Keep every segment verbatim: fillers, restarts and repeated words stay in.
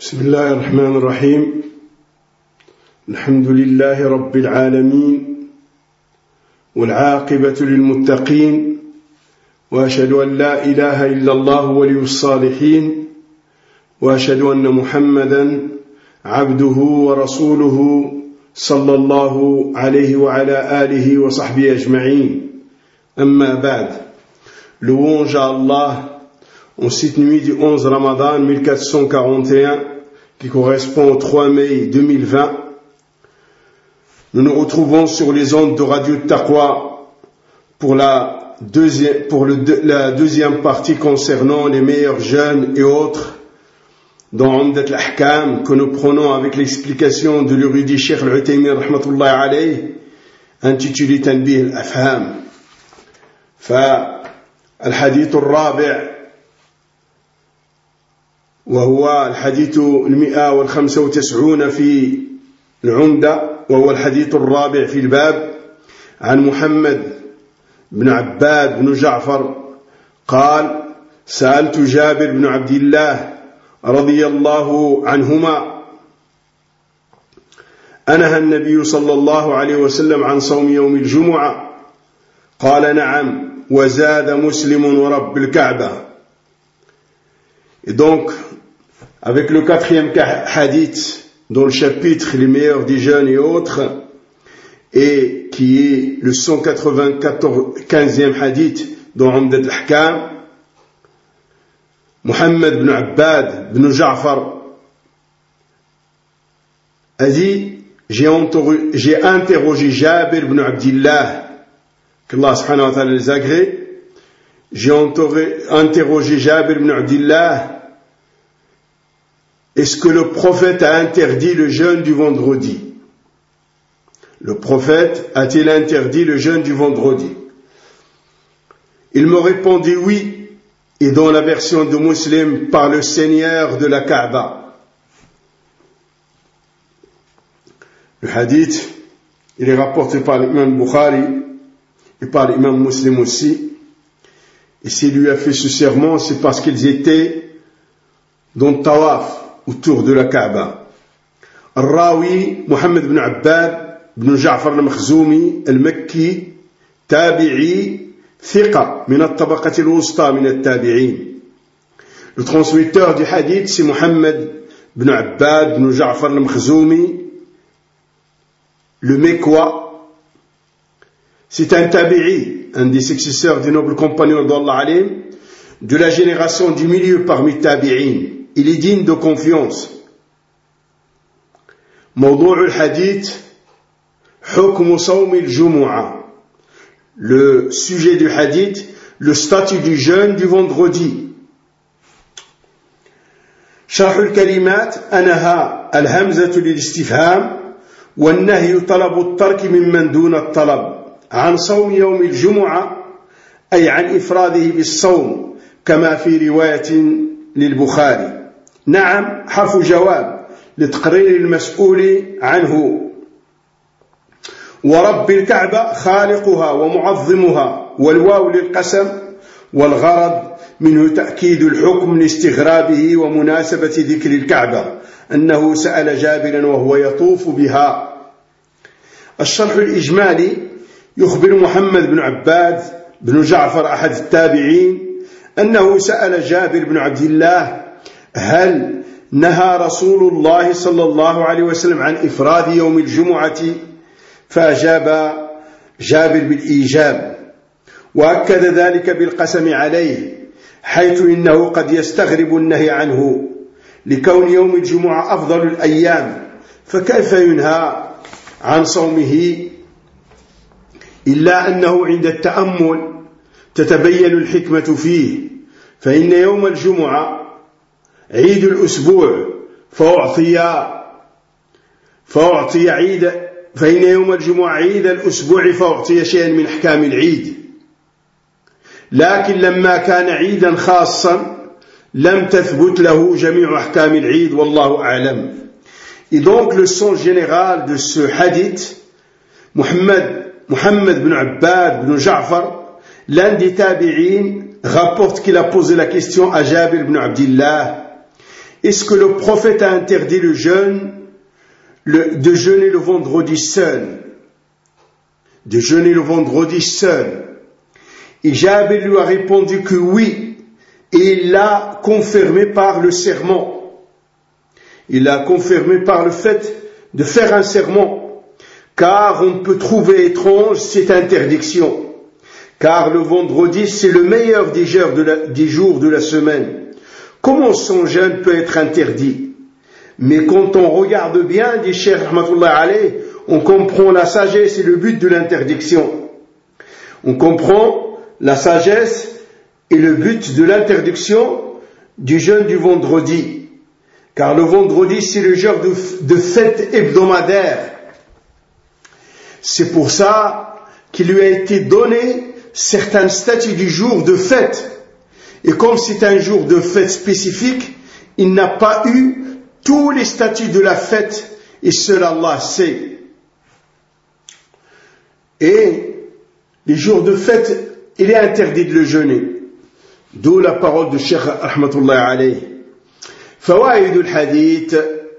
بسم الله الرحمن الرحيم الحمد لله رب العالمين والعاقبة للمتقين وأشهد أن لا إله إلا الله ولي الصالحين وأشهد أن محمدا عبده ورسوله صلى الله عليه وعلى آله وصحبه أجمعين أما بعد louange à Allah en cette nuit du onze Ramadan mille quatre cent quarante et un qui correspond au trois mai deux mille vingt. Nous nous retrouvons sur les ondes de Radio Taqwa pour la deuxième, pour le, la deuxième partie concernant les meilleurs jeunes et autres dans Umdat al-Ahkam que nous prenons avec l'explication de l'érudit Cheikh Al-Uthaymin rahmatullahi alayhi intitulé Tanbih al-Afham. فالحديث الرابع وهو الحديث المئة والخمسة وتسعون في العمدة وهو الحديث الرابع في الباب عن محمد بن عباد بن جعفر قال سألت جابر بن عبد الله رضي الله عنهما أنهى النبي صلى الله عليه وسلم عن صوم يوم الجمعة قال نعم وزاد مسلم ورب الكعبة. Et donc avec le quatrième hadith dans le chapitre les meilleurs des jeunes et autres et qui est le cent quatre-vingt-quinzième hadith dans Umdat al-Ahkam, Muhammad ibn Abbad ibn Ja'far a dit j'ai, entouré, j'ai interrogé Jabir ibn Abdillah qu'Allah subhanahu wa ta'ala les agrée, j'ai entouré, interrogé Jabir ibn Abdillah est-ce que le prophète a interdit le jeûne du vendredi? Le prophète a-t-il interdit le jeûne du vendredi? Il me répondit oui, et dans la version de Muslim, par le Seigneur de la Kaaba. Le hadith, il est rapporté par l'imam Bukhari et par l'imam Muslim aussi. Et s'il lui a fait ce serment, c'est parce qu'ils étaient dans le tawaf autour de la Kaaba. الراوي محمد بن عباد بن جعفر المخزومي المكي تابعي ثقة من الطبقة الوسطى من التابعين. Le transmetteur du hadith c'est Muhammad بن عباد بن جعفر المخزومي le Mekwa. C'est un tabi'i, un des successeurs du noble compagnon d'Allah alim, de la génération du milieu parmi tabi'in. Il est digne de confiance. موضوع الحديث حكم صوم الجمعة. Le sujet du hadith, le statut du jeûne du vendredi. شرح الكلمات أنها الهمزة للاستفهام والنهي طلب الترك ممن دون الطلب عن صوم يوم الجمعة أي عن إفراده بالصوم كما في رواية للبخاري. نعم حرف جواب لتقرير المسؤول عنه. ورب الكعبة خالقها ومعظمها والواو للقسم والغرض منه تأكيد الحكم لاستغرابه ومناسبة ذكر الكعبة أنه سأل جابرا وهو يطوف بها. الشرح الإجمالي يخبر محمد بن عباد بن جعفر أحد التابعين أنه سأل جابر بن عبد الله هل نهى رسول الله صلى الله عليه وسلم عن إفراد يوم الجمعة؟ فأجاب جابر بالإيجاب وأكد ذلك بالقسم عليه حيث إنه قد يستغرب النهي عنه لكون يوم الجمعة أفضل الأيام فكيف ينهى عن صومه؟ إلا أنه عند التأمل تتبين الحكمة فيه فإن يوم الجمعة عيد الأسبوع فأعطي فأعطي عيد فإن يوم الجمعة عيد الأسبوع فأعطي شيئا من أحكام العيد لكن لما كان عيدا خاصا لم تثبت له جميع أحكام العيد والله أعلم. Et donc le sens général de ce hadith, Muhammad, Muhammad bin Abbad bin Ja'far, l'un des tabi'in, rapporte qu'il a posé la question à Jabir ibn Abdillah est-ce que le prophète a interdit le jeûne, le, de jeûner le vendredi seul, de jeûner le vendredi seul? Et Jabir lui a répondu que oui, et il l'a confirmé par le serment. Il l'a confirmé par le fait de faire un serment, car on peut trouver étrange cette interdiction, car le vendredi c'est le meilleur des jours de la, des jours de la semaine. Comment son jeûne peut être interdit? Mais quand on regarde bien, dit Cheikh Rahmatullah alayh, on comprend la sagesse et le but de l'interdiction. On comprend la sagesse et le but de l'interdiction du jeûne du vendredi. Car le vendredi, c'est le jour de, de fête hebdomadaire. C'est pour ça qu'il lui a été donné certains statuts du jour de fête. Et comme c'est un jour de fête spécifique, il n'a pas eu tous les statuts de la fête, et seul Allah sait. Et les jours de fête, il est interdit de le jeûner. D'où la parole de Cheikh Rahmatullah alayh. فوائد الحديث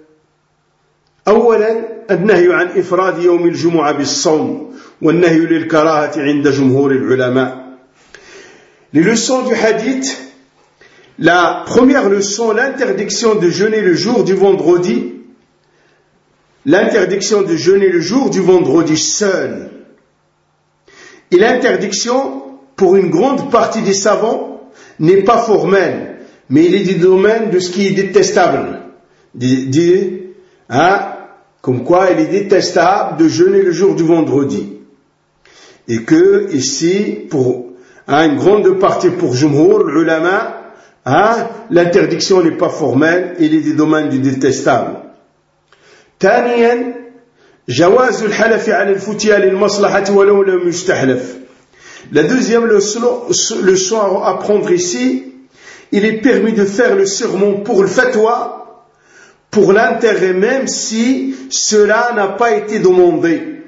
أولا النهي عن إفراد يوم الجمعة بالصوم والنهي للكراهة عند جمهور العلماء. Les leçons du hadith. La première leçon, l'interdiction de jeûner le jour du vendredi. L'interdiction de jeûner le jour du vendredi seul. Et l'interdiction, pour une grande partie des savants, n'est pas formelle, mais il est du domaine de ce qui est détestable. Dit, dit, hein, comme quoi il est détestable de jeûner le jour du vendredi. Et que, ici, pour hein, une grande partie pour Jumhur, l'ulama, hein, l'interdiction n'est pas formelle, il est du domaine du détestable. ثانيا جواز الحلف على الفتيا للمصلحة ولو لم يستحلف. La deuxième leçon, leçon à apprendre ici, il est permis de faire le serment pour le fatwa, pour l'intérêt même si cela n'a pas été demandé.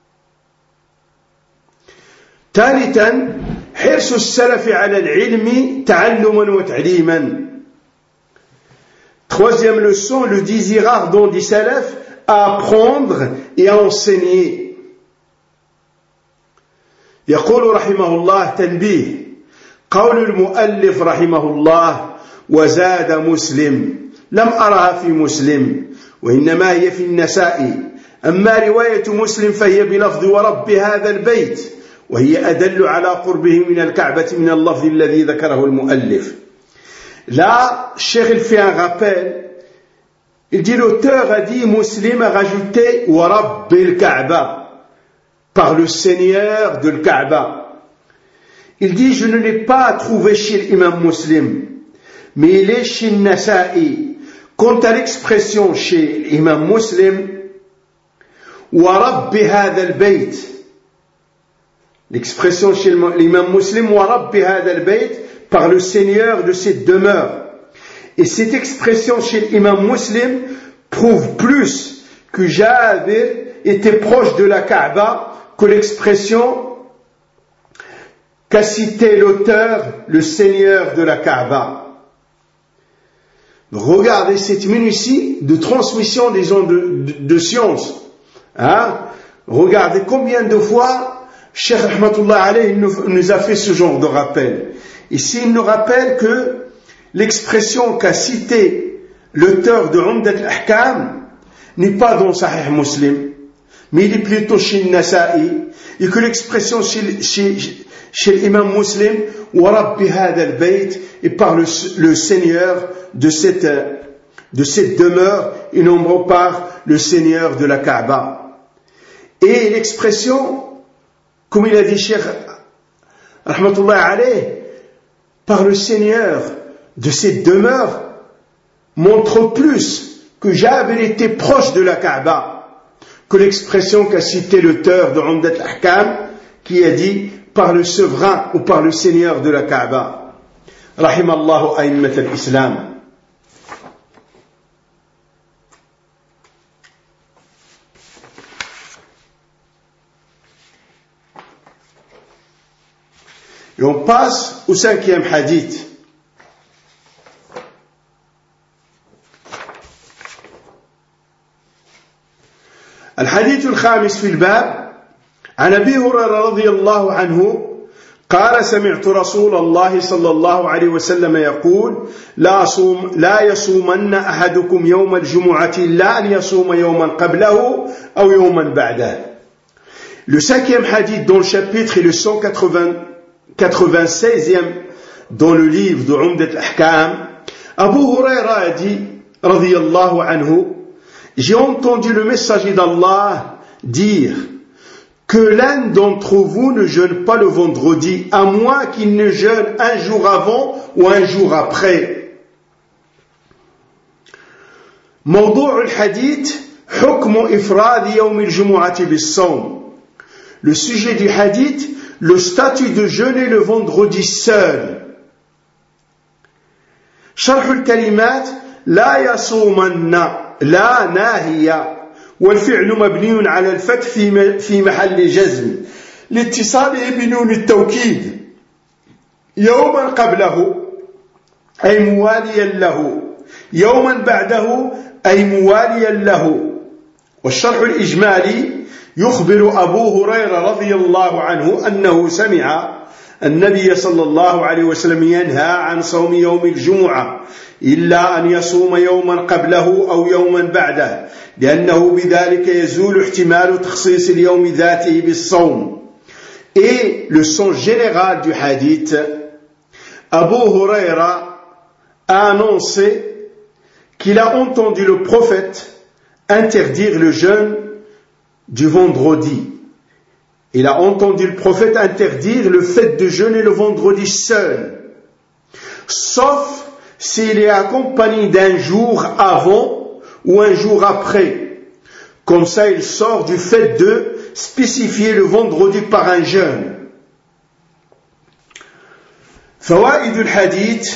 ثالثا حرص السلف على العلم تعلما وتعليما. Troisième leçon, le désir ardent des salafs à apprendre et à enseigner. يقول رحمه الله تنبيه قول المؤلف رحمه الله وزاد مسلم لم أرها في مسلم وإنما هي في النسائي أما رواية مسلم فهي بلفظ ورب هذا البيت وهي أدل على قربه من الكعبة من اللفظ الذي ذكره المؤلف. Là, Cheikh il fait un rappel. Il dit l'auteur a dit Muslim a rajouté wa rabbil Kaaba, par le Seigneur de Kaaba. Il dit je ne l'ai pas trouvé chez l'imam Muslim, mais il est chez Nasa'i. Quant à l'expression chez l'imam Muslim, wa rabbi hadha al-bayt, l'expression chez l'imam Muslim, wa rabbi hadha al-bayt, par le Seigneur de cette demeure. Et cette expression chez l'imam Muslim prouve plus que Jabir était proche de la Kaaba que l'expression qu'a cité l'auteur, le Seigneur de la Kaaba. Regardez cette minutie de transmission des ondes de, de, de science. Hein? Regardez combien de fois Cheikh Rahmatullah alayh nous, nous a fait ce genre de rappel. Ici, il nous rappelle que l'expression qu'a cité l'auteur de Umdat al-Ahkam n'est pas dans Sahih Muslim, mais il est plutôt chez Nasa'i, et que l'expression chez, chez, chez l'imam Muslim, wa rabbi hadha al-bayt, est par le, le Seigneur de cette, de cette demeure, et non par le Seigneur de la Kaaba. Et l'expression, comme il a dit Cheikh Rahmatullah alayh, par le Seigneur de cette demeure, montre plus que Jabir était proche de la Kaaba que l'expression qu'a cité l'auteur de Umdat al-Ahkam qui a dit par le souverain ou par le Seigneur de la Kaaba. Rahimallahu a'immat al-Islam. Et on passe au cinquième hadith. الحديث الخامس في الباب عن أبي هريرة رضي الله عنه قال سمعت رسول الله صلى الله عليه وسلم يقول لا, صوم لا يصومن أحدكم يوم الجمعة إلا أن يصوم يوما قبله أو يوما بعده. Le cinquième hadith dans le chapitre est le cent quatre-vingt-seizième dans le livre de Umdat al-Ahkam. Abu Huraira a dit radiyallahu anhu, j'ai entendu le messager d'Allah dire que l'un d'entre vous ne jeûne pas le vendredi, à moins qu'il ne jeûne un jour avant ou un jour après. موضوع الحديث حكم إفراد يوم الجمعة بالصوم. Le sujet du hadith, le statut de jeûner le vendredi seul. شرح الكلمات لا يصومن لا ناهية والفعل مبني على الفتح في في محل جزم لاتصاله بنون التوكيد يوما قبله أي مواليا له يوما بعده أي مواليا له. والشرح الإجمالي يخبر أبو هريرة رضي الله عنه أنه سمع النبي صلى الله عليه وسلم ينهى عن صوم يوم الجمعة إلا أن يصوم يوما قبله أو يوما بعده لأنه بذلك يزول احتمال تخصيص اليوم ذاته بالصوم. Et le sens général du hadith, Abu Huraira a annoncé qu'il a entendu le prophète interdire le jeûne du vendredi. Il a entendu le prophète interdire le fait de jeûner le vendredi seul, sauf s'il est accompagné d'un jour avant ou un jour après. Comme ça, il sort du fait de spécifier le vendredi par un jeûne. فوائد الحديث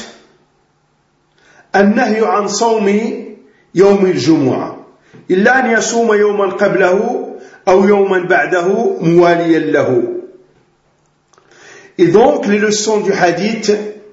النهي عن صوم يوم الجمعة إلا أن يصوم يوما قبله أو يوما بعده مواليا له. Et donc les leçons du hadith,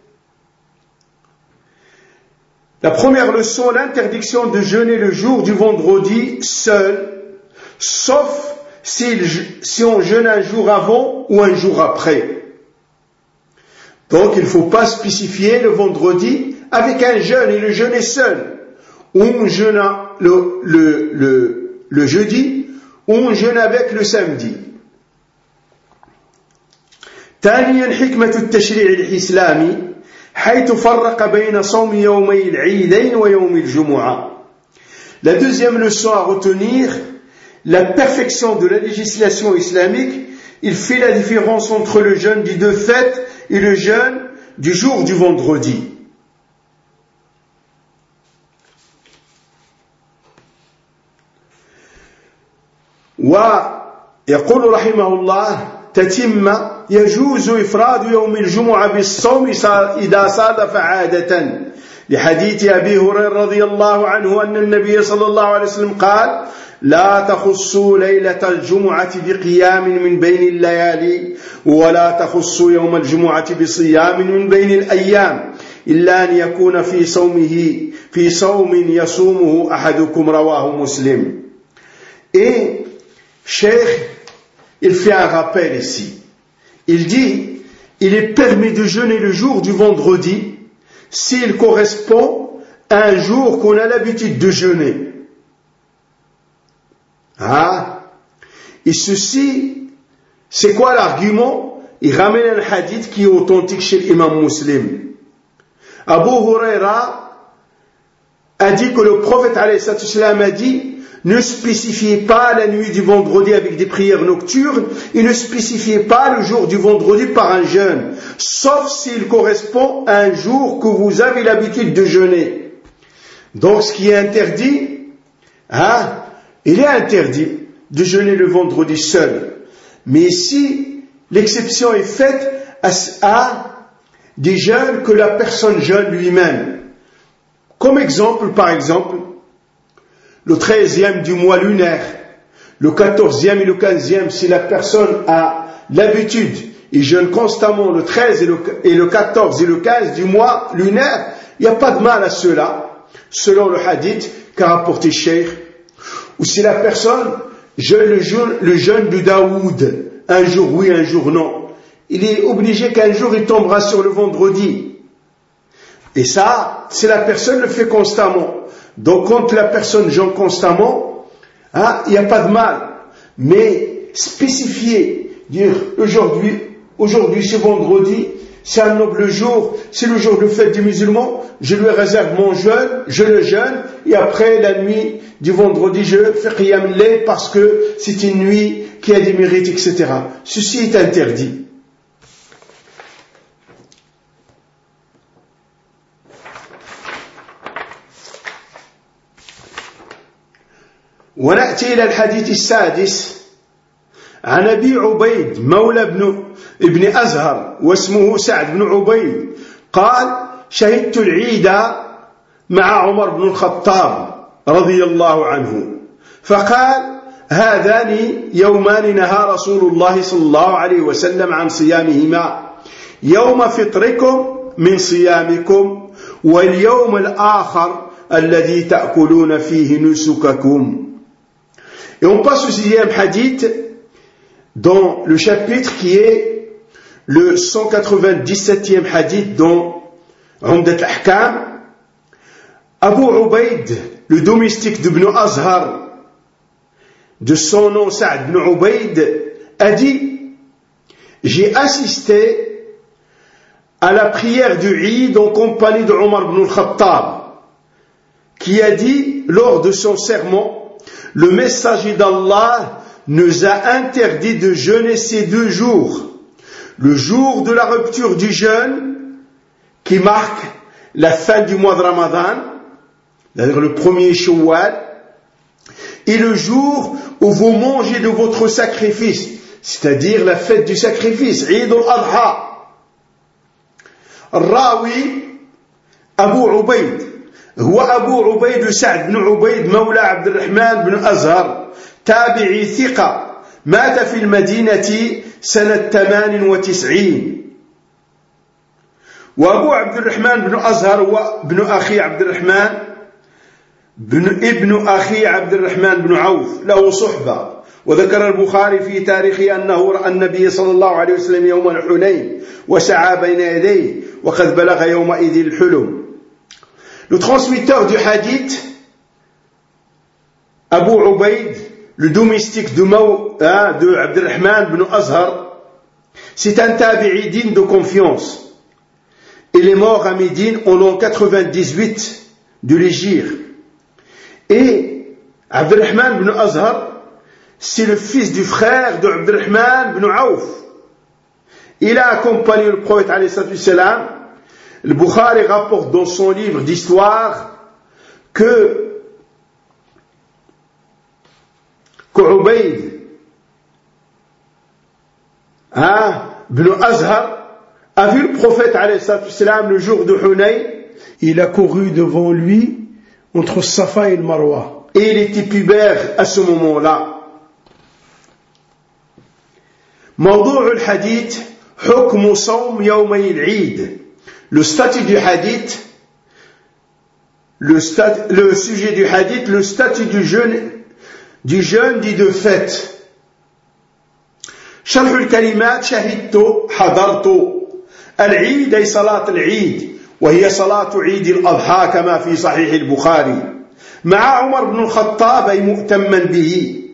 la première leçon, l'interdiction de jeûner le jour du vendredi seul, sauf si, si on jeûne un jour avant ou un jour après. Donc il ne faut pas spécifier le vendredi avec un jeûne, et le jeûne est seul. Ou on jeûne le, le, le, le jeudi, ou on jeûne avec le samedi. ثانيا حكمة التشريع الإسلامي حيث فرق بين صوم يومي العيدين ويوم الجمعة. La deuxième leçon à retenir, la perfection de la législation islamique, il fait la différence entre le jeûne des deux fêtes et le jeûne du jour du vendredi. ويقول رحمه الله تتم يجوز إفراد يوم الجمعة بالصوم إذا صادف عادة لحديث أبي هريرة رضي الله عنه أن النبي صلى الله عليه وسلم قال لا تخصوا ليلة الجمعة بقيام من بين الليالي ولا تخصوا يوم الجمعة بصيام من بين الأيام إلا أن يكون في صومه في صوم يصومه أحدكم رواه مسلم. Et Cheikh, il fait un rappel ici. Il dit, il est permis de jeûner le jour du vendredi s'il correspond à un jour qu'on a l'habitude de jeûner. Ah. Et ceci, c'est quoi l'argument? Il ramène un hadith qui est authentique chez l'imam Muslim. Abu Huraira a dit que le prophète alayhi salam a dit, ne spécifiez pas la nuit du vendredi avec des prières nocturnes et ne spécifiez pas le jour du vendredi par un jeûne, sauf s'il correspond à un jour que vous avez l'habitude de jeûner. Donc ce qui est interdit, hein, il est interdit de jeûner le vendredi seul. Mais ici, l'exception est faite à, à des jeûnes que la personne jeûne lui-même. Comme exemple, par exemple, le treizième du mois lunaire, le quatorzième et le quinzième, si la personne a l'habitude, il jeûne constamment le treize et le, et le quatorze et le quinze du mois lunaire, il n'y a pas de mal à cela, selon le hadith qu'a rapporté Cheikh. Ou si la personne jeûne le jeûne, le jeûne de Daoud, un jour oui, un jour non. Il est obligé qu'un jour il tombera sur le vendredi. Et ça, si la personne le fait constamment. Donc quand la personne jeûne constamment, hein, il n'y a pas de mal. Mais spécifier, dire aujourd'hui, aujourd'hui c'est vendredi, c'est un noble jour, c'est le jour de fête des musulmans, je lui réserve mon jeûne, je le jeûne, et après la nuit du vendredi, je fais qiyam al-layl parce que c'est une nuit qui a des mérites, et cetera. Ceci est interdit. ونأتي إلى الحديث السادس عن أبي عبيد مولى ابن ابن أزهر واسمه سعد بن عبيد قال شهدت العيد مع عمر بن الخطاب رضي الله عنه فقال هذان يومان نهى رسول الله صلى الله عليه وسلم عن صيامهما يوم فطركم من صيامكم واليوم الآخر الذي تأكلون فيه نسككم. Et on passe au sixième hadith dans le chapitre qui est le cent quatre-vingt-dix-septième hadith dans Umdat al-Ahkam. Abu Ubaid, le domestique d'Ibn Azhar, de son nom Sa'd ibn Ubaid, a dit: j'ai assisté à la prière du Eid en compagnie de Omar ibn al-Khattab, qui a dit lors de son sermon: le messager d'Allah nous a interdit de jeûner ces deux jours, le jour de la rupture du jeûne qui marque la fin du mois de Ramadan, c'est-à-dire le premier Shawwal, et le jour où vous mangez de votre sacrifice, c'est-à-dire la fête du sacrifice, Eid al-Adha. Rawi Abu Ubaid هو أبو عبيد سعد بن عبيد مولى عبد الرحمن بن أزهر تابعي ثقة مات في المدينة سنة ثمان وتسعين. وأبو عبد الرحمن بن أزهر هو ابن أخي عبد الرحمن بن ابن أخي عبد الرحمن بن عوف، له صحبة. وذكر البخاري في تاريخه أنه رأى النبي صلى الله عليه وسلم يوم الحنين وسعى بين يديه وقد بلغ يومئذ الحلم. Le transmetteur du hadith, Abu Ubaid, le domestique de, Maou, hein, de Abdurrahman ibn Azhar, c'est un tabi'i digne de confiance. Il est mort à Médine en l'an quatre-vingt-dix-huit de l'Hégire. Et Abdurrahman ibn Azhar, c'est le fils du frère de Abdurrahman ibn Auf. Il a accompagné le prophète alayhi salatu wassalam. Le Bukhari rapporte dans son livre d'histoire que qu'Ubayd hein, ibn Azhar a vu le prophète alayhi salatu wassalam le jour de Hunayn. Il a couru devant lui entre Safa et le Marwa. Et il était pubère à ce moment-là. موضوع الحديث حكم صوم يومي العيد. Le statut du hadith, le, stat, le sujet du hadith, le statut du jeûne, du jeûne dit de fête. شرح الكلمات شهدت حضرت العيد أي صلاة العيد وهي صلاة عيد الأضحى كما في صحيح البخاري مع عمر بن الخطاب أي مؤتما به.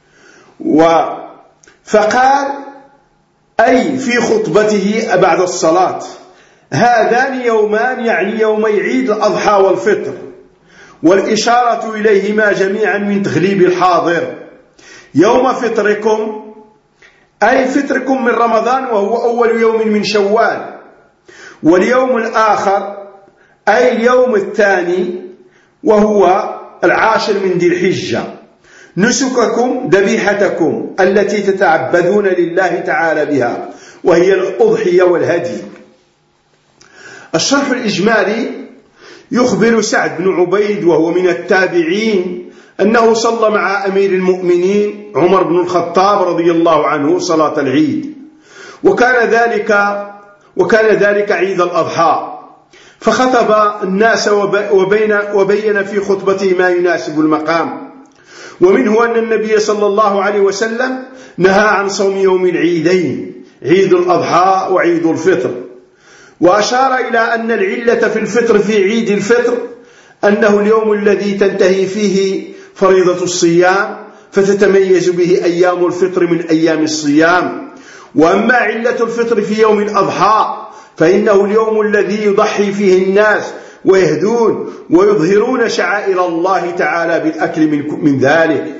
فقال أي في خطبته بعد الصلاة هذان يومان يعني يومي عيد الأضحى والفطر والإشارة إليهما جميعا من تغليب الحاضر. يوم فطركم أي فطركم من رمضان وهو أول يوم من شوال، واليوم الآخر أي اليوم الثاني وهو العاشر من ذي الحجة. نسككم ذبيحتكم التي تتعبدون لله تعالى بها وهي الأضحية والهدي. الشرح الإجمالي يخبر سعد بن عبيد وهو من التابعين أنه صلى مع أمير المؤمنين عمر بن الخطاب رضي الله عنه صلاة العيد، وكان ذلك وكان ذلك عيد الأضحى، فخطب الناس وبين وبين في خطبته ما يناسب المقام، ومنه أن النبي صلى الله عليه وسلم نهى عن صوم يوم العيدين عيد الأضحى وعيد الفطر وأشار إلى أن العلة في الفطر في عيد الفطر أنه اليوم الذي تنتهي فيه فريضة الصيام فتتميز به أيام الفطر من أيام الصيام وأما علة الفطر في يوم الأضحى فإنه اليوم الذي يضحي فيه الناس ويهدون ويظهرون شعائر الله تعالى بالأكل من ذلك.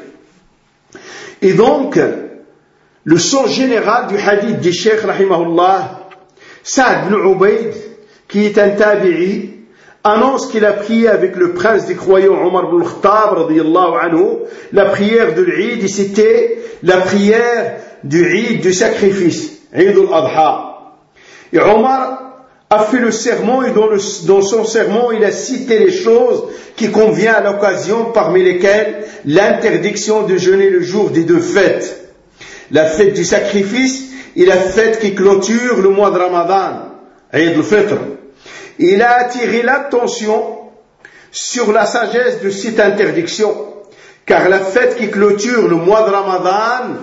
Et donc, le sens général du hadith du Cheikh rahimahullah, Saad ibn Ubayd, qui est un tabi'i, annonce qu'il a prié avec le prince des croyants Omar ibn al-Khattab radiyallahu anhu, la prière de l'Eid, et c'était la prière du Eid du sacrifice, Eid al-Adha. Et Omar a fait le sermon et dans, le, dans son sermon il a cité les choses qui conviennent à l'occasion, parmi lesquelles l'interdiction de jeûner le jour des deux fêtes, la fête du sacrifice et la fête qui clôture le mois de Ramadan, Eid al-Fitr. Il a attiré l'attention sur la sagesse de cette interdiction, car la fête qui clôture le mois de Ramadan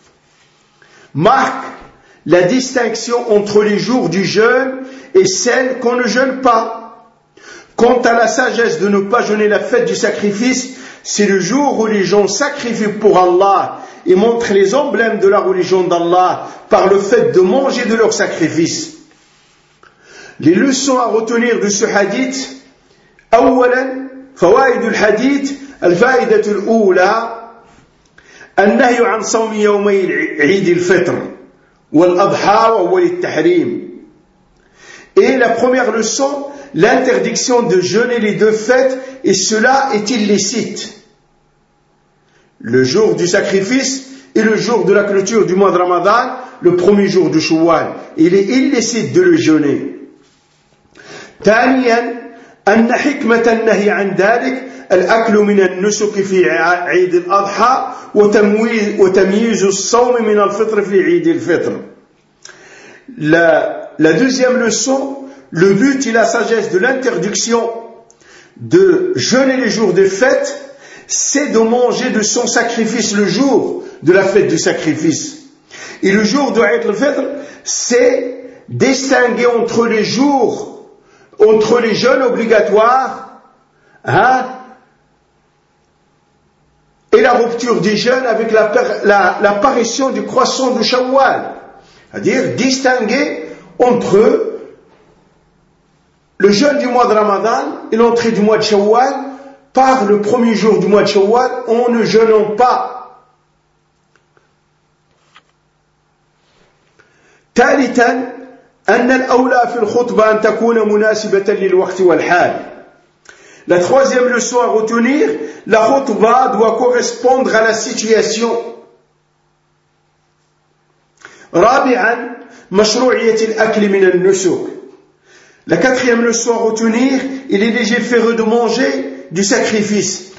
marque la distinction entre les jours du jeûne et celles qu'on ne jeûne pas. Quant à la sagesse de ne pas jeûner la fête du sacrifice, c'est le jour où les gens sacrifient pour Allah et montrent les emblèmes de la religion d'Allah par le fait de manger de leur sacrifice. Les leçons à retenir de ce hadith: أولا فوائد الحديث الفائدة الأولى النهي عن صوم يومي عيد الفطر والأضحى وأول التحريم. Et la première leçon, l'interdiction de jeûner les deux fêtes, et cela est illicite. Le jour du sacrifice et le jour de la clôture du mois de Ramadan, le premier jour du Shawwal. Il est illicite de le jeûner. ثانيا أن حكمة النهي عن ذلك الأكل من النسك في عيد الأضحى وتمييز الصوم من الفطر في عيد الفطر. La, la deuxième leçon, le but et la sagesse de l'interdiction de jeûner les jours de fête, c'est de manger de son sacrifice le jour de la fête du sacrifice. Et le jour de Eid al-Fitr, c'est distinguer entre les jours entre les jeûnes obligatoires hein, et la rupture des jeûnes avec la, la, l'apparition du croissant de Shawwal. C'est-à-dire distinguer entre le jeûne du mois de Ramadan et l'entrée du mois de Shawwal par le premier jour du mois de Shawwal en ne jeûnant pas. ثالثا أن الأولى في الخطبة أن تكون مناسبة للوقت والحال. La troisième leçon à retenir, la khutbah doit correspondre à la situation. رابعا مشروعية الأكل من النسك. La quatrième leçon à retenir, il est légiféré de manger du sacrifice.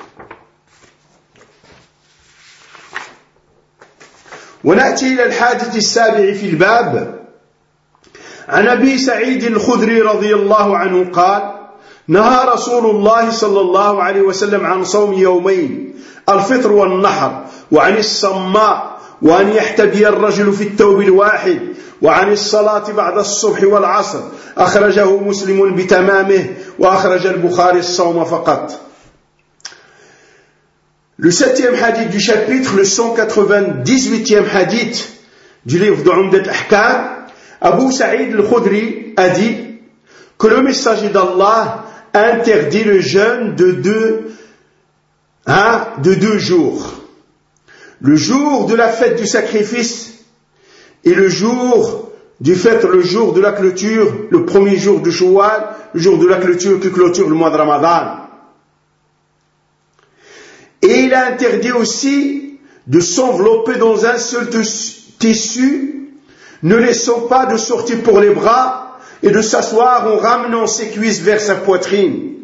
ونأتي إلى الحادث السابع في الباب. عن أبي سعيد الخدري رضي الله عنه قال: نهى رسول الله صلى الله عليه وسلم عن صوم يومين الفطر والنحر وعن الصماء وأن يحتبي الرجل في الثوب الواحد وعن الصلاة بعد الصبح والعصر. أخرجه مسلم بتمامه وأخرج البخاري الصوم فقط. Le septième hadith du chapitre, le cent quatre-vingt-dix-huitième hadith du livre de Umdat al-Ahkam, Abu Sa'id al-Khudri a dit que le messager d'Allah interdit le jeûne de deux, hein, de deux jours. Le jour de la fête du sacrifice et le jour du fête, le jour de la clôture, le premier jour du Shawwal, le jour de la clôture qui clôture le mois de Ramadan. Et il a interdit aussi de s'envelopper dans un seul tissu, ne laissant pas de sortie pour les bras et de s'asseoir en ramenant ses cuisses vers sa poitrine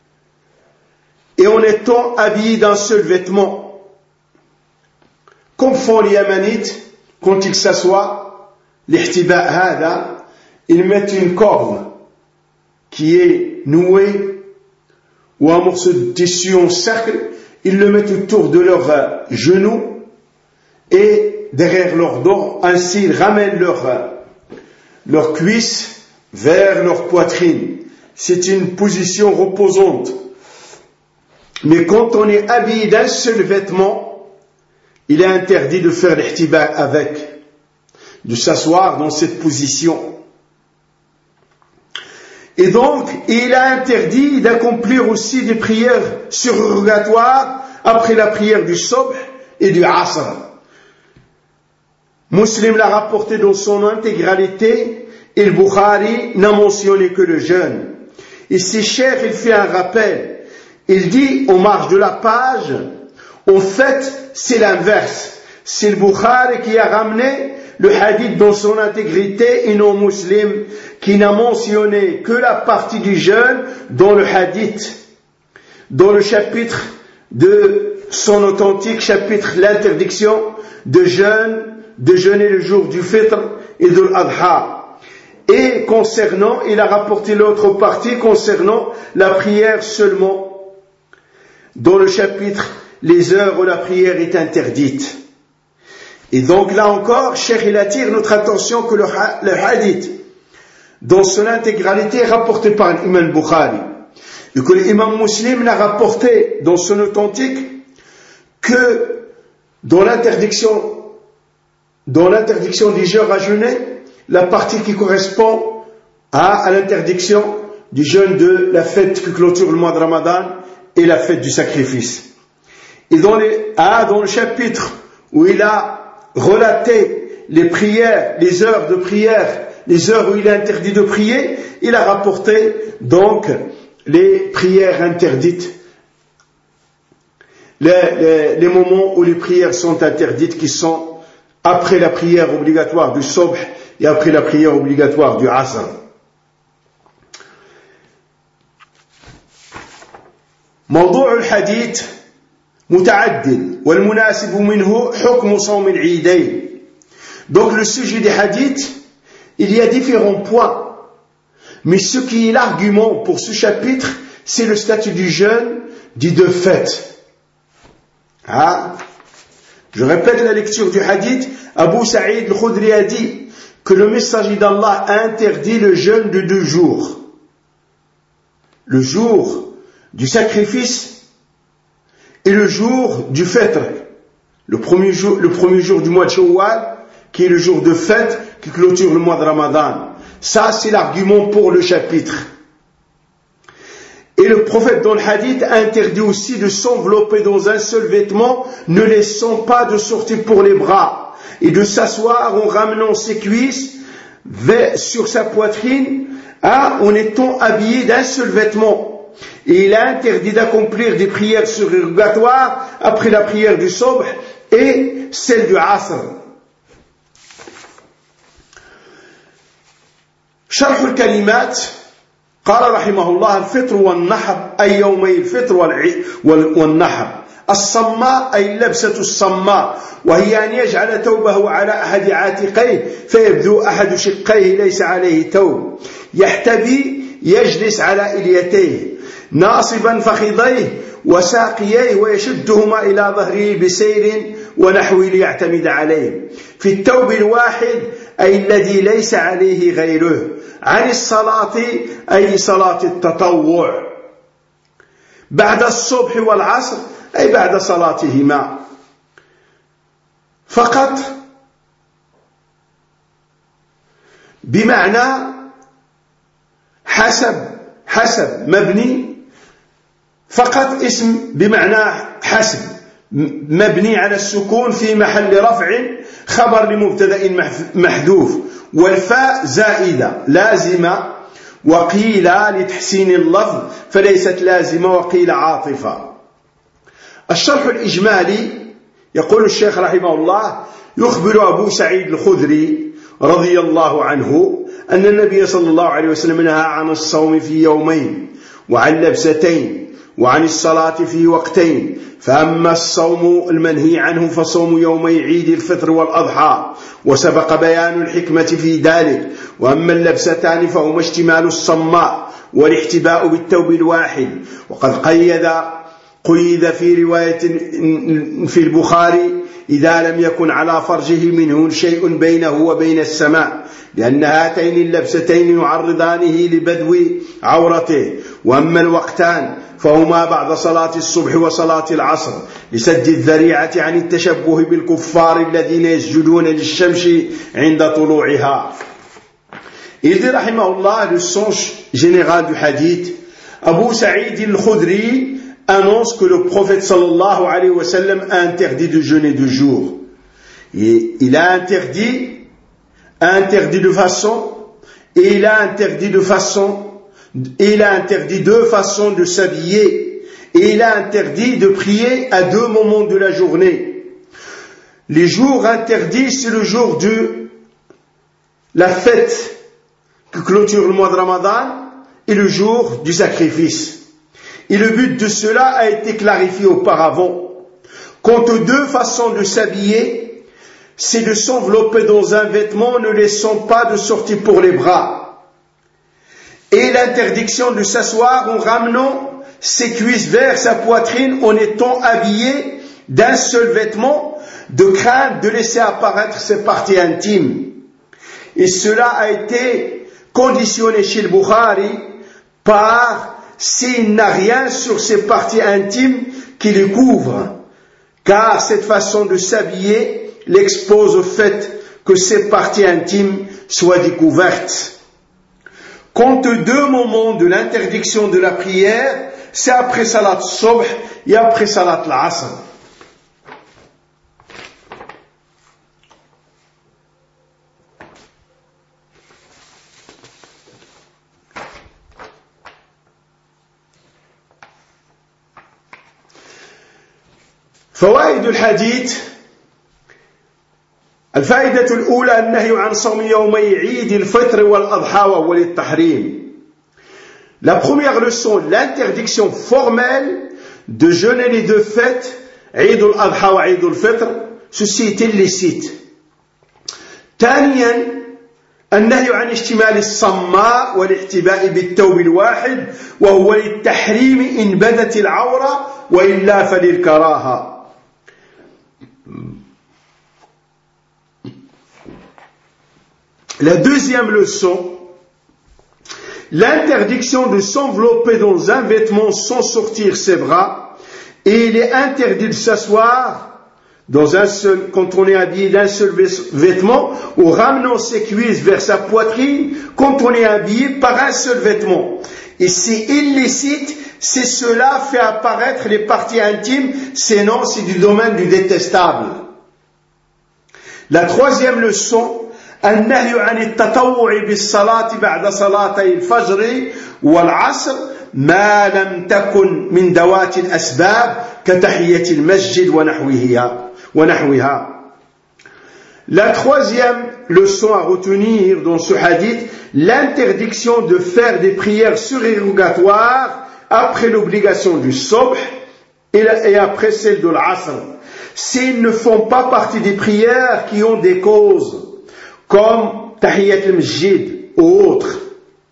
et en étant habillé d'un seul vêtement. Comme font les Yamanites quand ils s'assoient, l'ihtiba' hada, ils mettent une corde qui est nouée ou un morceau de tissu en cercle ils le mettent autour de leurs genoux et derrière leur dos, ainsi ils ramènent leurs leurs cuisses vers leur poitrine. C'est une position reposante. Mais quand on est habillé d'un seul vêtement, il est interdit de faire l'ihtiba avec, de s'asseoir dans cette position. Et donc, il a interdit d'accomplir aussi des prières surrogatoires après la prière du Subh et du Asr. Muslim l'a rapporté dans son intégralité et le Bukhari n'a mentionné que le jeûne. Ici, Cheikh, il fait un rappel. Il dit, aux marges de la page, en fait, c'est l'inverse. C'est le Bukhari qui a ramené le hadith dans son intégrité et non Muslim qui n'a mentionné que la partie du jeûne dans le hadith, dans le chapitre de son authentique chapitre, l'interdiction de jeûne, de jeûner le jour du Fitr et de l'Adha. Et concernant, il a rapporté l'autre partie concernant la prière seulement, dans le chapitre les heures où la prière est interdite. Et donc là encore, Cheikh il attire notre attention que le, le hadith, dans son intégralité, est rapporté par l'imam Bukhari, et que l'imam Muslim l'a rapporté dans son authentique que dans l'interdiction dans l'interdiction des jours à jeûner, la partie qui correspond à, à l'interdiction du jeûne de la fête qui clôture le mois de Ramadan et la fête du sacrifice. Et dans, les, ah, dans le chapitre où il a relaté les prières, les heures de prière, les heures où il est interdit de prier, il a rapporté donc les prières interdites, les, les, les moments où les prières sont interdites, qui sont après la prière obligatoire du Subh et après la prière obligatoire du Asr. موضوع الحديث متعدد والمناسب منه حكم صوم العيدين. Donc le sujet des hadiths, il y a différents points, mais ce qui est l'argument pour ce chapitre, c'est le statut du jeûne des deux fêtes. Ah. Je répète la lecture du hadith. Abu Sa'id al-Khudri a dit que le messager d'Allah a interdit le jeûne de deux jours. Le jour du sacrifice et le jour du Fitr. Le premier jour, le premier jour du mois de Shawwal, qui est le jour de fête, qui clôture le mois de Ramadan. Ça, c'est l'argument pour le chapitre. Et le prophète dans le hadith a interdit aussi de s'envelopper dans un seul vêtement, ne laissant pas de sortir pour les bras, et de s'asseoir en ramenant ses cuisses sur sa poitrine, hein, en étant habillé d'un seul vêtement. Et il a interdit d'accomplir des prières surrogatoires après la prière du Subh et celle du Asr. شرح الكلمات. قال رحمه الله: الفطر والنحر أي يومي الفطر والنحر. الصماء أي اللبسة الصماء، وهي أن يجعل ثوبه على أحد عاتقيه فيبدو أحد شقيه ليس عليه ثوب، يحتبي يجلس على إليتيه ناصبا فخذيه وساقيه ويشدهما إلى ظهره بسير ونحو ليعتمد عليه. في الثوب الواحد أي الذي ليس عليه غيره. عن الصلاة أي صلاة التطوع. بعد الصبح والعصر أي بعد صلاتهما. فقط بمعنى حسب حسب مبني، فقط اسم بمعنى حسب مبني على السكون في محل رفع خبر لمبتدأ محذوف، والفاء زائدة لازمة، وقيل لتحسين اللفظ فليست لازمة، وقيل عاطفة. الشرح الإجمالي يقول الشيخ رحمه الله: يخبر أبو سعيد الخدري رضي الله عنه أن النبي صلى الله عليه وسلم نهى عن الصوم في يومين وعن لبستين وعن الصلاة في وقتين، فأما الصوم المنهي عنه فصوم يومي عيد الفطر والأضحى، وسبق بيان الحكمة في ذلك. وأما اللبستان فهما اشتمال الصماء والاحتباء بالثوب الواحد، وقد قيد قيد في رواية في البخاري إذا لم يكن على فرجه منه شيء بينه وبين السماء لأن هاتين اللبستين يعرضانه لبدو عورته. وأما الوقتان فهما بعد صلاة الصبح وصلاة العصر لسد الذريعة عن التشبه بالكفار الذين يسجدون للشمس عند طلوعها. Il dit rahimahullah, le sens général du hadith, Abu Saïd al-Khudri annonce que le prophète sallallahu alayhi wa sallam a interdit de jeûner de jour. Et il a interdit, a interdit de façon, et il a interdit de façon, et il a interdit deux façons de s'habiller, et il a interdit de prier à deux moments de la journée. Les jours interdits, c'est le jour de la fête qui clôture le mois de Ramadan et le jour du sacrifice. Et le but de cela a été clarifié auparavant. Quant aux deux façons de s'habiller, c'est de s'envelopper dans un vêtement ne laissant pas de sortie pour les bras. Et l'interdiction de s'asseoir en ramenant ses cuisses vers sa poitrine en étant habillé d'un seul vêtement, de crainte de laisser apparaître ses parties intimes. Et cela a été conditionné chez le Bukhari par s'il n'a rien sur ses parties intimes qui les couvrent, car cette façon de s'habiller l'expose au fait que ses parties intimes soient découvertes. Quant aux deux moments de l'interdiction de la prière, c'est après Salat Subh et après Salat al-Asr. فوائد الحديث. الفائدة الأولى النهي عن صوم يومي عيد الفطر والأضحى وهو للتحريم. La première leçon, l'interdiction formelle de jeûner les deux fêtes, عيد الأضحى وعيد الفطر, ceci est illicite. ثانيا النهي عن اشتمال الصماء والاحتباء بالثوب الواحد وهو للتحريم إن بدت العورة وإلا فللكراهة. La deuxième leçon, l'interdiction de s'envelopper dans un vêtement sans sortir ses bras, et il est interdit de s'asseoir dans un seul, quand on est habillé d'un seul vêtement, ou ramenant ses cuisses vers sa poitrine quand on est habillé par un seul vêtement. Et c'est illicite, c'est cela fait apparaître les parties intimes, sinon c'est du domaine du détestable. La troisième leçon, النهي عن التطوع بالصلاة بعد صلاتي الفجر والعصر ما لم تكن من ذوات الأسباب كتحية المسجد ونحوها ونحوها. La troisième leçon à retenir dans ce hadith, l'interdiction de faire des prières surérogatoires après l'obligation du subh et après celle de l'asr, s'ils ne font pas partie des prières qui ont des causes, comme Tahiyyat al-Masjid ou autres.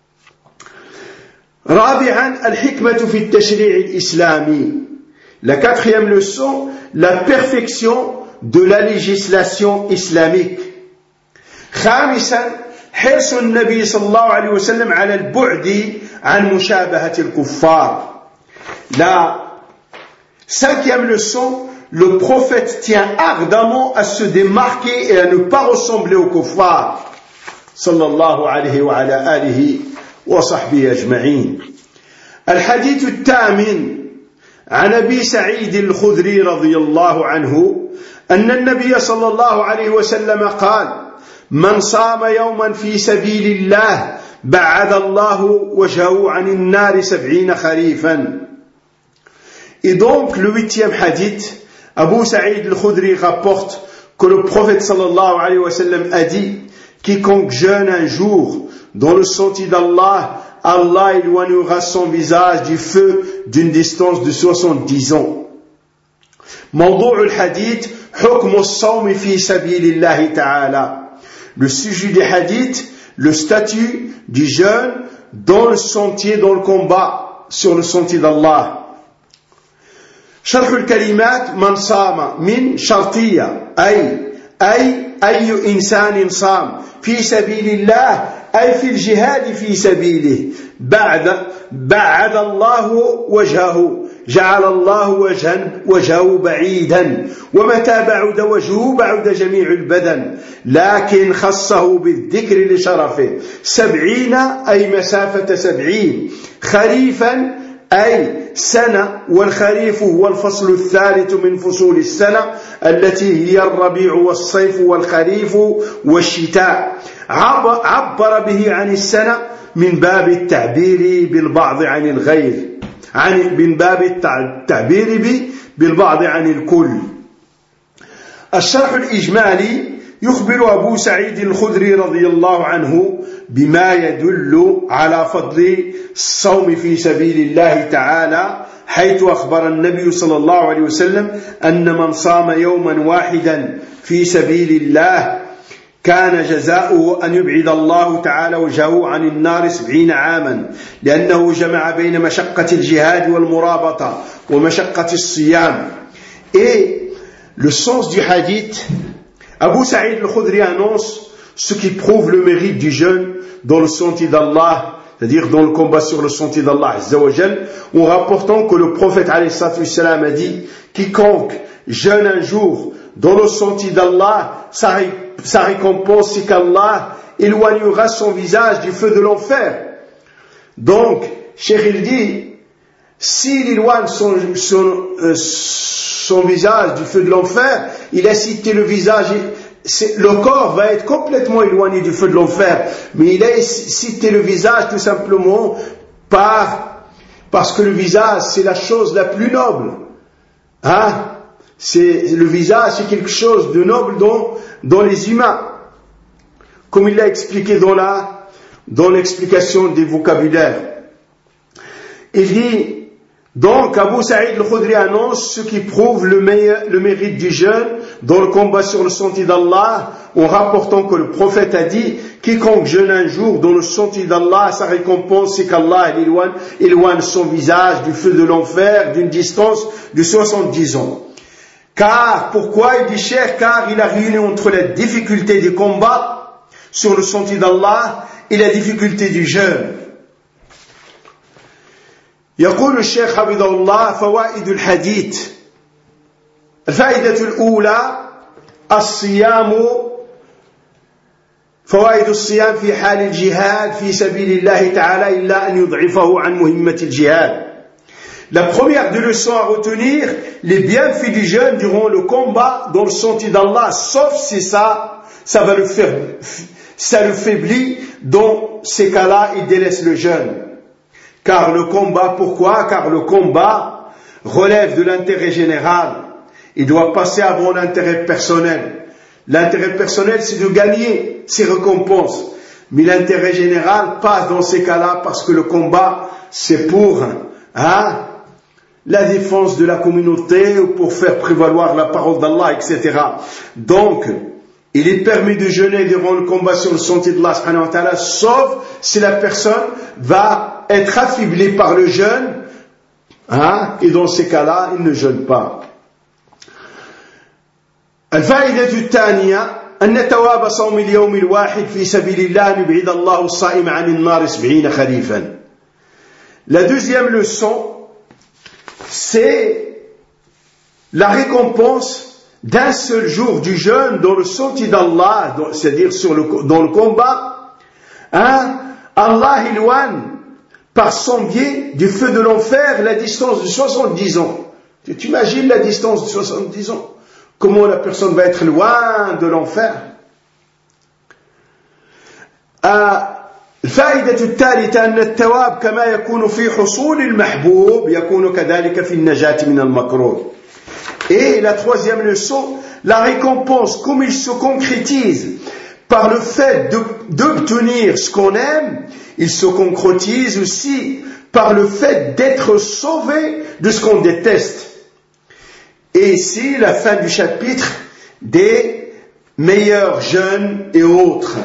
رابعا الحكمة في التشريع الإسلامي. La quatrième leçon, la perfection de la législation islamique. خامسا حرص النبي صلى الله عليه وسلم على البعد عن مشابهة الكفار. La cinquième leçon, le prophète tient ardemment à se démarquer et à ne pas ressembler aux kuffars. Sallallahu alayhi wa ala alihi wa sahbihi ajma'in. الحديث الثامن عن أبي سعيد الخدري رضي الله عنه أن النبي صلى الله عليه وسلم قال: من صام يوما في سبيل الله بعد الله وجهه عن النار سبعين خريفا. Et donc le huitième hadith, Abu Saïd al-Khudri rapporte que le prophète sallallahu alayhi wa sallam a dit: quiconque jeûne un jour dans le sentier d'Allah, Allah éloignera son visage du feu d'une distance de soixante-dix ans. موضوع الحديث حكم الصوم في سبيل الله تعالى. Le sujet du hadith, le statut du jeûne dans le sentier, dans le combat sur le sentier d'Allah. شرح الكلمات من صام من شرطية أي أي أي إنسان صام في سبيل الله أي في الجهاد في سبيله بعد بعد الله وجهه جعل الله وجها وجهه بعيدا ومتى بعد وجهه بعد جميع البدن لكن خصه بالذكر لشرفه سبعين أي مسافة سبعين خريفا أي سنة والخريف هو الفصل الثالث من فصول السنة التي هي الربيع والصيف والخريف والشتاء عبر به عن السنة من باب التعبير بالبعض عن الغير عن من باب التعبير بالبعض عن الكل. الشرح الإجمالي يخبر أبو سعيد الخدري رضي الله عنه بما يدل على فضل الصوم في سبيل الله تعالى حيث أخبر النبي صلى الله عليه وسلم أن من صام يوما واحدا في سبيل الله كان جزاؤه أن يبعد الله تعالى وجهه عن النار سبعين عاما لأنه جمع بين مشقة الجهاد والمرابطة ومشقة الصيام. Et le sens du hadith, Abu Sa'id al-Khudri annonce ce qui prouve le mérite du jeûne dans le sentier d'Allah, c'est-à-dire dans le combat sur le sentier d'Allah Azza wa Jal, en rapportant que le prophète alayhi salatu wassalam a dit quiconque jeûne un jour dans le sentier d'Allah, sa, sa récompense c'est qu'Allah éloignera son visage du feu de l'enfer. Donc, Cheikh il dit, s'il éloigne son, son, euh, son visage du feu de l'enfer, il a cité le visage, le corps va être complètement éloigné du feu de l'enfer, mais il a cité le visage tout simplement par, parce que le visage c'est la chose la plus noble. Hein? C'est, le visage c'est quelque chose de noble dans, dans les humains, comme il l'a expliqué dans la, dans l'explication des vocabulaires. Il dit, donc Abu Sa'id al-Khudri annonce ce qui prouve le, meilleur, le mérite du jeûne dans le combat sur le sentier d'Allah en rapportant que le prophète a dit quiconque jeûne un jour dans le sentier d'Allah, sa récompense c'est qu'Allah éloigne, éloigne son visage du feu de l'enfer d'une distance de soixante-dix ans. Car, pourquoi il dit cher? Car il a réuni entre la difficulté des combats sur le sentier d'Allah et la difficulté du jeûne. يقول الشيخ حفظه الله فوائد الحديث الفائدة الأولى الصيام فوائد الصيام في حال الجهاد في سبيل الله تعالى إلا أن يضعفه عن مهمة الجهاد. La première des leçons à retenir, les bienfaits du jeûne durant le combat dans le sentier d'Allah, sauf si ça, ça va le faire, ça le faiblit, dans ces cas-là, il délaisse le jeûne. Car le combat, pourquoi? Car le combat relève de l'intérêt général. Il doit passer avant l'intérêt personnel. L'intérêt personnel, c'est de gagner ses récompenses. Mais l'intérêt général passe dans ces cas-là parce que le combat, c'est pour hein, la défense de la communauté ou pour faire prévaloir la parole d'Allah, et cetera. Donc, il est permis de jeûner durant le combat sur le sentier d'Allah subhanahu wa ta'ala, sauf si la personne va être affublé par le jeûne, hein, et dans ces cas-là, il ne jeûne pas. الفائدة الثانية أن ثواب صوم اليوم الواحد في سبيل الله أن يبعد الله الصائم عن النار سبعين خريفا. La deuxième leçon, c'est la récompense d'un seul jour du jeûne dans le sentier d'Allah, c'est-à-dire sur le, dans le combat. Hein, Allah éloigne par son biais du feu de l'enfer la distance de soixante-dix ans. Tu imagines la distance de soixante-dix ans? Comment la personne va être loin de l'enfer? الفائدة الثالثة أن الثواب كما يكون في حصول المحبوب يكون كذلك في النجاة من المكروه. Et la troisième leçon, la récompense comme il se concrétise par le fait d'obtenir ce qu'on aime, il se concrétise aussi par le fait d'être sauvé de ce qu'on déteste. Et ici, la fin du chapitre des meilleurs jeûnes et autres.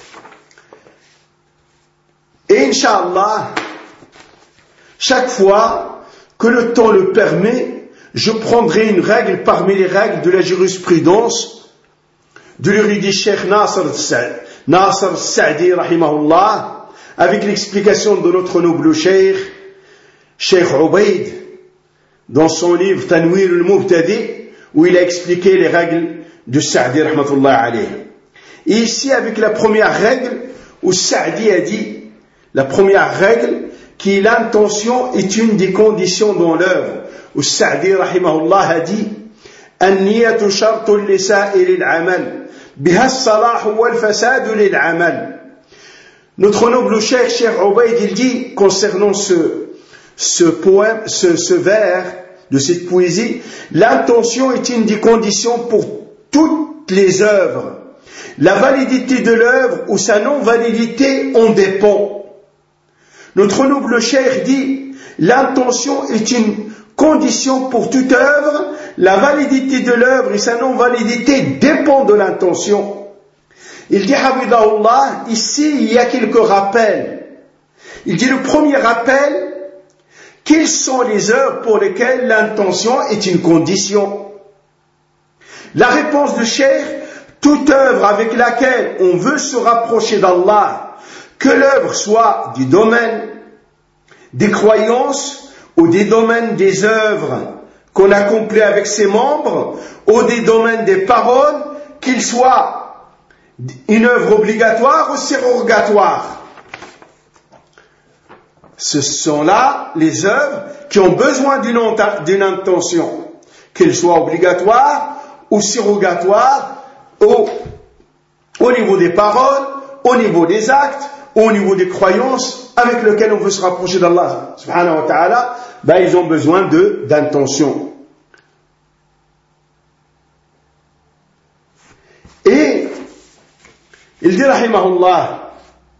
Et Inch'Allah, chaque fois que le temps le permet, je prendrai une règle parmi les règles de la jurisprudence de l'érudit Cheikh Nasr Sa'di, rahimahullah, avec l'explication de notre noble Cheikh, Cheikh Ubaid, dans son livre Tanwir al-Mubtadi, où il a expliqué les règles de Sa'di, rahmatullah alayhi. Et ici, avec la première règle, où Sa'di a dit, la première règle, qui l'intention est une des conditions dans l'œuvre, où Sa'di, rahimahullah, a dit, النية شرط لسائر العمل بها الصلاح والفساد للعمل. Notre noble cheikh, Cheikh Ubaid, il dit concernant ce, ce poème, ce, ce vers de cette poésie, l'intention est une des conditions pour toutes les œuvres. La validité de l'œuvre ou sa non-validité en dépend. Notre noble cheikh dit, l'intention est une condition pour toute œuvre, la validité de l'œuvre et sa non-validité dépend de l'intention. Il dit, Habibullah, ici il y a quelques rappels. Il dit le premier rappel, quelles sont les œuvres pour lesquelles l'intention est une condition? La réponse de Cheikh, toute œuvre avec laquelle on veut se rapprocher d'Allah, que l'œuvre soit du domaine des croyances, ou des domaines des œuvres qu'on accomplit avec ses membres, ou des domaines des paroles, qu'il soit une œuvre obligatoire ou surrogatoire. Ce sont là les œuvres qui ont besoin d'une, d'une intention, qu'elles soient obligatoires ou surrogatoires, au, au niveau des paroles, au niveau des actes, au niveau des croyances avec lesquelles on veut se rapprocher d'Allah subhanahu wa ta'ala, ben ils ont besoin de, d'intention. Et il dit rahimahullah,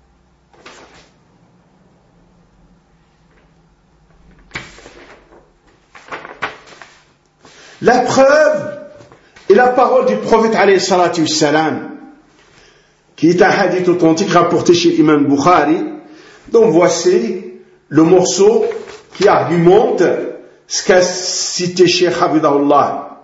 la preuve est la parole du prophète alayhi salatu wassalam, qui est un hadith authentique rapporté chez l'imam Bukhari. Donc voici le morceau qui argumente ce qu'a cité Cheikh Habibullah.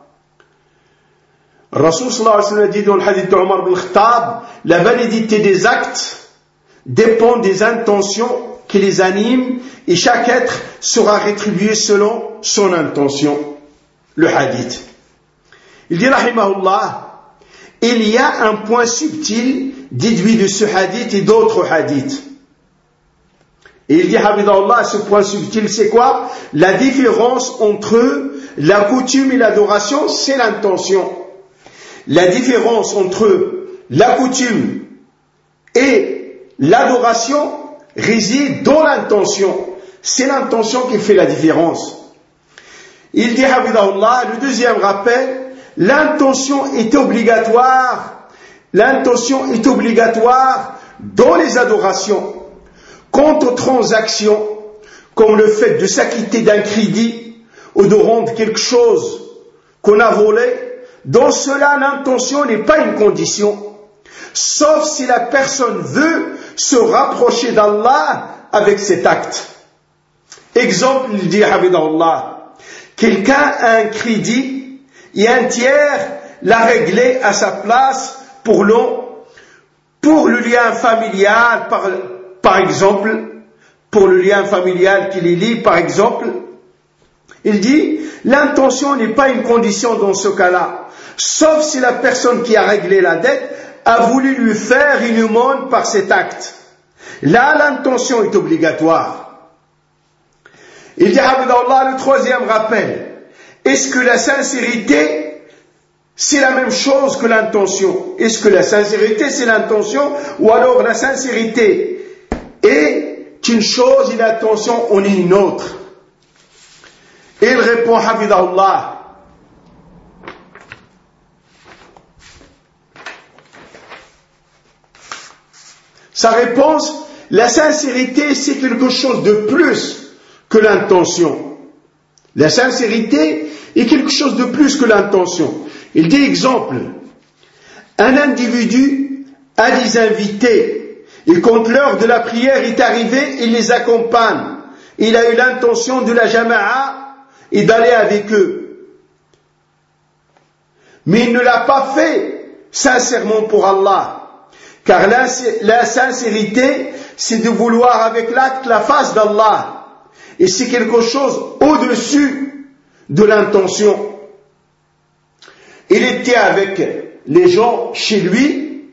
Rasul sallallahu alayhi wa sallam dit dans le hadith d'Omar bin Khattab, la validité des actes dépend des intentions qui les animent et chaque être sera rétribué selon son intention. Le hadith. Il dit rahimahullah, il y a un point subtil déduit de ce hadith et d'autres hadiths. Et il dit, Habibullah, ce point subtil, c'est quoi? La différence entre la coutume et l'adoration, c'est l'intention. La différence entre la coutume et l'adoration réside dans l'intention. C'est l'intention qui fait la différence. Il dit, Habibullah, le deuxième rappel, l'intention est obligatoire. L'intention est obligatoire dans les adorations. Quant aux transactions, comme le fait de s'acquitter d'un crédit ou de rendre quelque chose qu'on a volé, dans cela l'intention n'est pas une condition, sauf si la personne veut se rapprocher d'Allah avec cet acte. Exemple, il dit Habibullah, quelqu'un a un crédit et un tiers l'a réglé à sa place pour le, pour le lien familial, par Par exemple, pour le lien familial qui les lie, par exemple, il dit, l'intention n'est pas une condition dans ce cas-là, sauf si la personne qui a réglé la dette a voulu lui faire une aumône par cet acte. Là, l'intention est obligatoire. Il dit, Habibullah, le troisième rappel, est-ce que la sincérité, c'est la même chose que l'intention? Est-ce que la sincérité, c'est l'intention, ou alors la sincérité est une chose et l'intention en est une autre? Et il répond, Habibullah, sa réponse, la sincérité, c'est quelque chose de plus que l'intention. La sincérité est quelque chose de plus que l'intention. Il dit, exemple, un individu a des invités, et quand l'heure de la prière est arrivée, il les accompagne. Il a eu l'intention de la jama'a et d'aller avec eux. mais il ne l'a pas fait sincèrement pour Allah. Car la, la sincérité, c'est de vouloir avec l'acte la face d'Allah. Et c'est quelque chose au-dessus de l'intention. Il était avec les gens chez lui,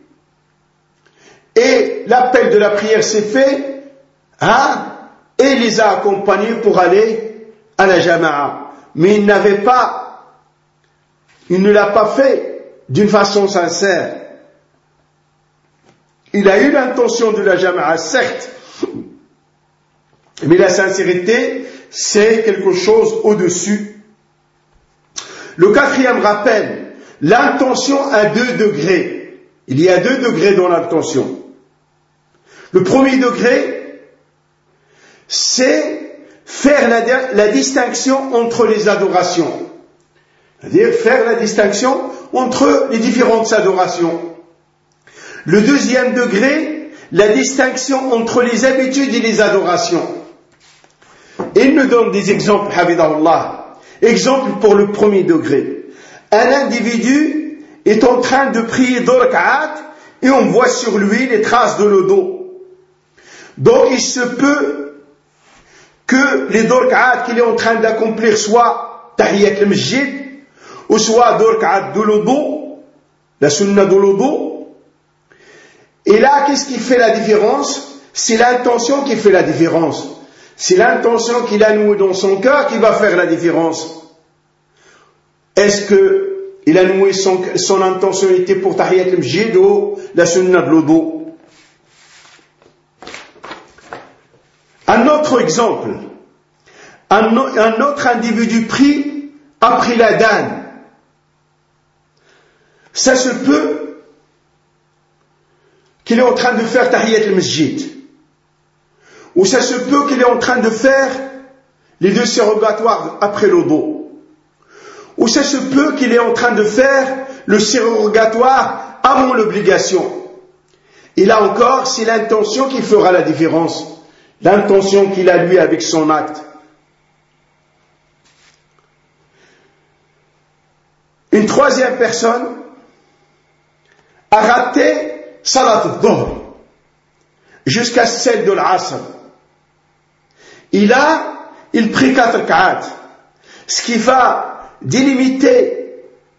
et l'appel de la prière s'est fait, hein, et il les a accompagnés pour aller à la jama'a. Mais il n'avait pas, il ne l'a pas fait d'une façon sincère. Il a eu l'intention de la jama'a, certes, mais la sincérité, c'est quelque chose au-dessus. Le quatrième rappel, l'intention à deux degrés. Il y a deux degrés dans l'intention. Le premier degré, c'est faire la, la distinction entre les adorations. C'est-à-dire faire la distinction entre les différentes adorations. Le deuxième degré, la distinction entre les habitudes et les adorations. Et il nous donne des exemples, Habibullah. Exemple pour le premier degré. Un individu est en train de prier deux rak'at et on voit sur lui les traces de l'eau. Donc il se peut que les deux rak'at qu'il est en train d'accomplir soit Tahiyyat al-Masjid ou soit deux rak'at de l'eau, la sunna de l'eau. Et là, qu'est-ce qui fait la différence? C'est l'intention qui fait la différence. C'est l'intention qu'il a nouée dans son cœur qui va faire la différence. Est-ce qu'il a noué son, son intentionnalité pour Tahiyyat al-Masjid ou la sunna de l'eau? Un autre exemple. Un, un autre individu prie après la l'adhan. Ça se peut qu'il est en train de faire Tahiyyat al-Masjid. Ou ça se peut qu'il est en train de faire les deux surrogatoires après l'odo. Ou ça se peut qu'il est en train de faire le surrogatoire avant l'obligation. Et là encore, c'est l'intention qui fera la différence. L'intention qu'il a lui avec son acte. Une troisième personne a raté Salat al-Dhuhr jusqu'à celle de l'Asr. Il a, il prie quatre rak'at, ce qui va délimiter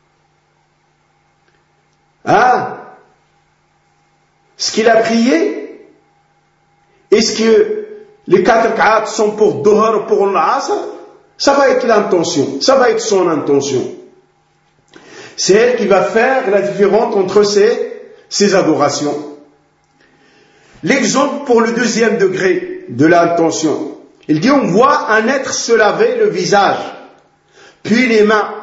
hein, ce qu'il a prié. Est-ce que les quatre rak'at sont pour Dhuhr ou pour l'Asr? Ça va être l'intention, ça va être son intention. C'est elle qui va faire la différence entre ces, ces adorations. L'exemple pour le deuxième degré de l'intention. Il dit, on voit un être se laver le visage, puis les mains.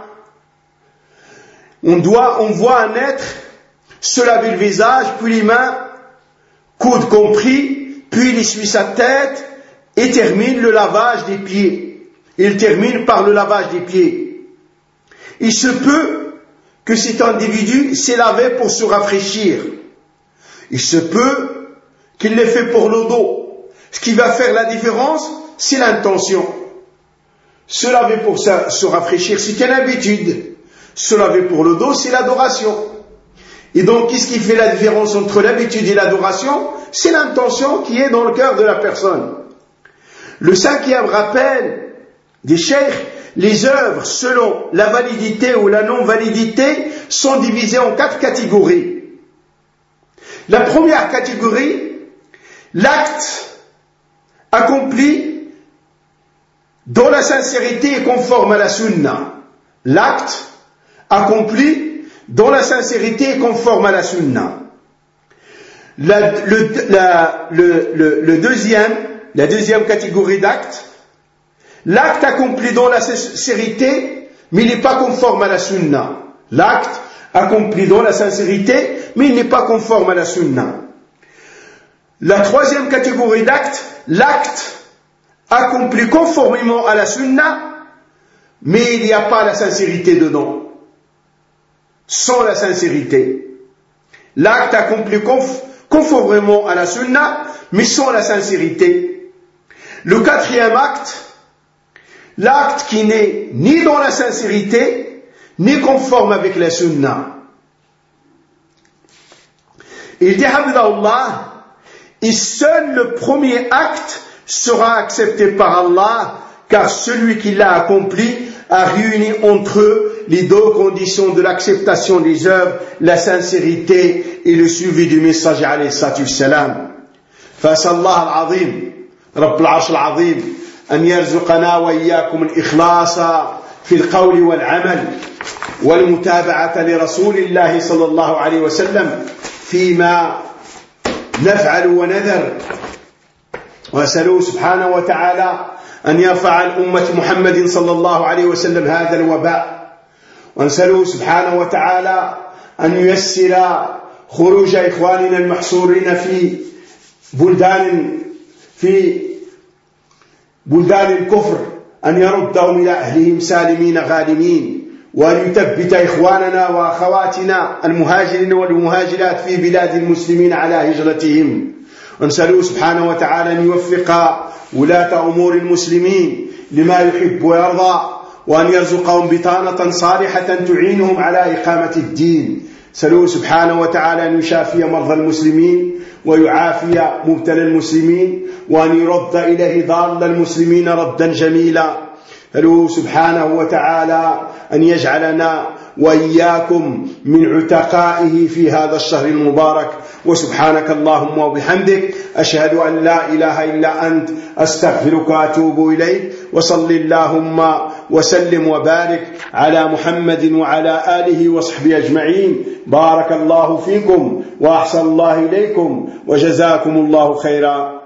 On, doit, on voit un être se laver le visage, puis les mains, coudes compris, puis il essuie sa tête et termine le lavage des pieds. Il termine par le lavage des pieds. Il se peut que cet individu s'est lavé pour se rafraîchir. Il se peut qu'il l'ait fait pour le dos. Ce qui va faire la différence, c'est l'intention. Se laver pour se rafraîchir, c'est une habitude. Se laver pour le dos, c'est l'adoration. Et donc, qu'est-ce qui fait la différence entre l'habitude et l'adoration? C'est l'intention qui est dans le cœur de la personne. Le cinquième rappel des cheikhs, les œuvres selon la validité ou la non-validité sont divisées en quatre catégories. La première catégorie, l'acte accompli dont la sincérité est conforme à la sunna. L'acte accompli dont la sincérité est conforme à la sunna. La, le, la, le, le, le deuxième, la deuxième catégorie d'actes, l'acte accompli dans la sincérité, mais il n'est pas conforme à la sunna. L'acte accompli dans la sincérité, mais il n'est pas conforme à la sunna. La troisième catégorie d'actes, l'acte accompli conformément à la sunna, mais il n'y a pas la sincérité dedans. Sans la sincérité. L'acte accompli conf- conformément à la sunna, mais sans la sincérité. Le quatrième acte, l'acte qui n'est ni dans la sincérité, ni conforme avec la sunna. Il dit, Hamdallah, et seul le premier acte sera accepté par Allah, car celui qui l'a accompli a réuni entre eux les deux conditions de l'acceptation des œuvres, la sincérité et le suivi du messager alayhi salatu wassalam. فأسأل الله العظيم رب العرش العظيم أن يرزقنا وإياكم الإخلاص في القول والعمل والمتابعة لرسول الله صلى الله عليه وسلم فيما نفعل ونذر. وأسأله سبحانه وتعالى أن يرفع عن أمة محمد صلى الله عليه وسلم هذا الوباء. ونسأله سبحانه وتعالى أن ييسر خروج إخواننا المحصورين في بلدان في بلدان الكفر، أن يردهم إلى أهلهم سالمين غانمين، وأن يثبت إخواننا وأخواتنا المهاجرين والمهاجرات في بلاد المسلمين على هجرتهم. ونسأله سبحانه وتعالى أن يوفق ولاة أمور المسلمين لما يحب ويرضى، وأن يرزقهم بطانة صالحة تعينهم على إقامة الدين. نسأله سبحانه وتعالى أن يشافي مرضى المسلمين ويعافي مبتلى المسلمين، وأن يرد إليه ضال المسلمين ردا جميلا. نسأله سبحانه وتعالى أن يجعلنا وإياكم من عتقائه في هذا الشهر المبارك. وسبحانك اللهم وبحمدك أشهد أن لا إله إلا أنت أستغفرك وأتوب إليك. وصل اللهم وسلم وبارك على محمد وعلى آله وصحبه أجمعين. بارك الله فيكم وأحسن الله إليكم وجزاكم الله خيرا.